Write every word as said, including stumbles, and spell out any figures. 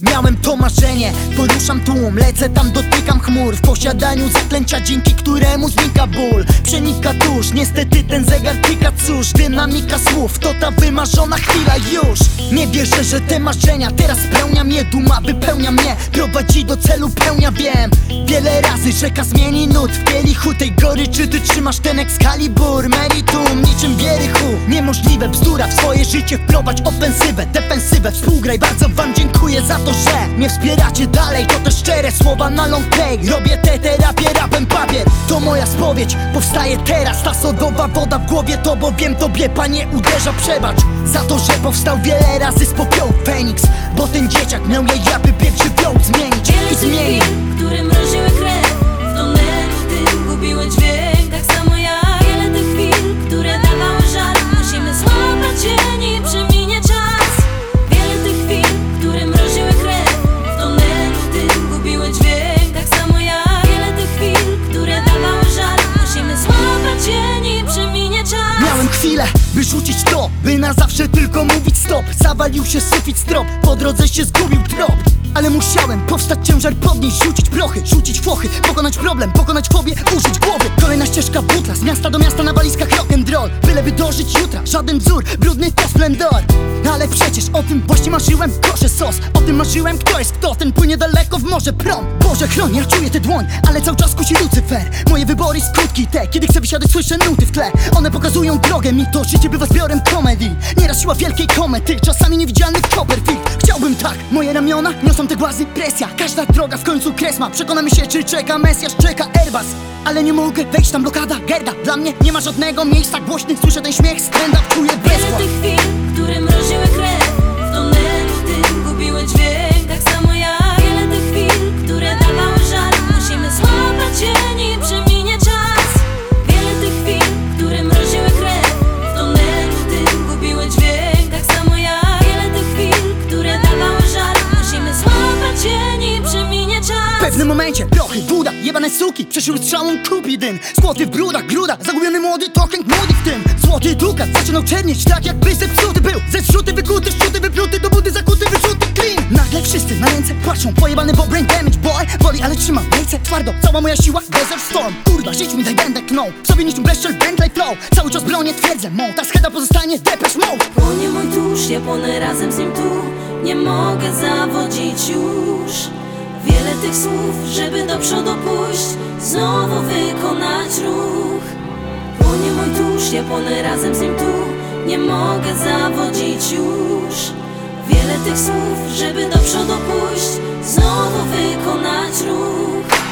Miałem to marzenie, poruszam tłum, lecę tam, dotykam chmur. W posiadaniu zaklęcia, dzięki któremu znika ból. Przenika tuż, niestety ten zegar tyka, cóż. Dynamika słów, to ta wymarzona chwila już. Nie wierzę, że te marzenia teraz spełniam je. Duma wypełnia mnie, prowadzi do celu, pełnia, wiem. Wiele razy rzeka zmieni nut w kielichu tej goryczy. Ty trzymasz ten Excalibur, meritum, niczym wierychu. Niemożliwe, bzdura, w swoje życie wprowadź ofensywę, defensywę, współgraj. Bardzo wam dziękuję za to, że mnie wspieracie dalej. To te szczere słowa na long play. Robię tę terapię, rapem papier. To moja spowiedź, powstaje teraz. Ta sodowa woda w głowie, to bo wiem, tobie Panie uderza. Przebacz za to, że powstał wiele razy z popiołu Feniks. Bo ten dzieciak miał jej jakby bieg żywioł zmienić i zmienić. Które mroziły krew, w tunelu tym gubiły dźwięk. Tak samo ja, wiele tych chwil, które dawały żal. Musimy złapać cień i przeminie czas. Wiele tych chwil, które mroziły krew, w tunelu tym gubiły dźwięk. Tak samo ja, wiele tych chwil, które dawały żal. Musimy złapać cień i przeminie czas. Miałem chwilę, by rzucić to, by na zawsze tylko mówić stop. Zawalił się sufit strop, po drodze się zgubił trop. Ale musiałem powstać, ciężar podnieść, rzucić prochy, rzucić fochy, pokonać problem, pokonać fobię, użyć głowy. Kolejna ścieżka butla, z miasta do miasta na walizkach rock'n'roll. Byleby dożyć jutra, żaden wzór, brudny to splendor. Ale przecież o tym właśnie marzyłem, proszę sos. O tym marzyłem, kto jest kto, ten płynie daleko w morze prom. Boże chroń, ja czuję tę dłoń, ale cały czas kusi Lucyfer. Moje wybory skutki te, kiedy chcę wysiadać, słyszę nuty w tle. One pokazują drogę mi, to życie bywa zbiorem komedii. Nieraz siła wielkiej komety, czasami niewidzialny Copperfield. Chciałbym tak, moje ramiona niosą te głazy, presja. Każda droga w końcu kres ma. Przekonamy się, czy czeka Mesjasz, czeka Airbus. Ale nie mogę wejść tam, blokada, gerda. Dla mnie nie ma żadnego miejsca głośnych. Słyszę ten śmiech z trenda, czuję Wiele bezwład. tych chwil, które mroziły krew, w tunelu tym gubiły dźwięk. Tak samo ja, wiele tych chwil, które dawały żal. Musimy złapać cień i przeminie czas. Wiele tych chwil, które mroziły krew, w tunelu tym gubiły dźwięk. Tak samo ja, wiele tych chwil, które dawały żal. Musimy złapać cień i przeminie czas. W pewnym momencie prochy, Buda, jebane suki przeszyły strzałą Kupidyn. Skłoty w brudach, gruda, zagubiony młody, to Hank Moody w tym. Złoty dukat zaczynał czernieć, tak jakby zepsuty był. Ze zrzuty wykuty, szczuty wypluty, do budy zakuty, wyrzuty clean. Nagle wszyscy na ręce płaczą, pojebany bo brain damage boy. Boli, ale trzyma ręce twardo, cała moja siła, desert storm. Kurwa, żyć mi daj, będę knął, w sobie niczym Bleszczel, Bentley flow. Cały czas bronię, twierdzę, mą, ta scheda pozostanie Depeche Mode. Płonie mój tusz, ja płonę razem z nim tu. Nie mogę zawodzić już. Wiele tych słów, żeby do przodu pójść, znowu wykonać ruch. Płonie mój tusz, ja płonę razem z nim tu. Nie mogę zawodzić już. Wiele tych słów, żeby do przodu pójść, znowu wykonać ruch.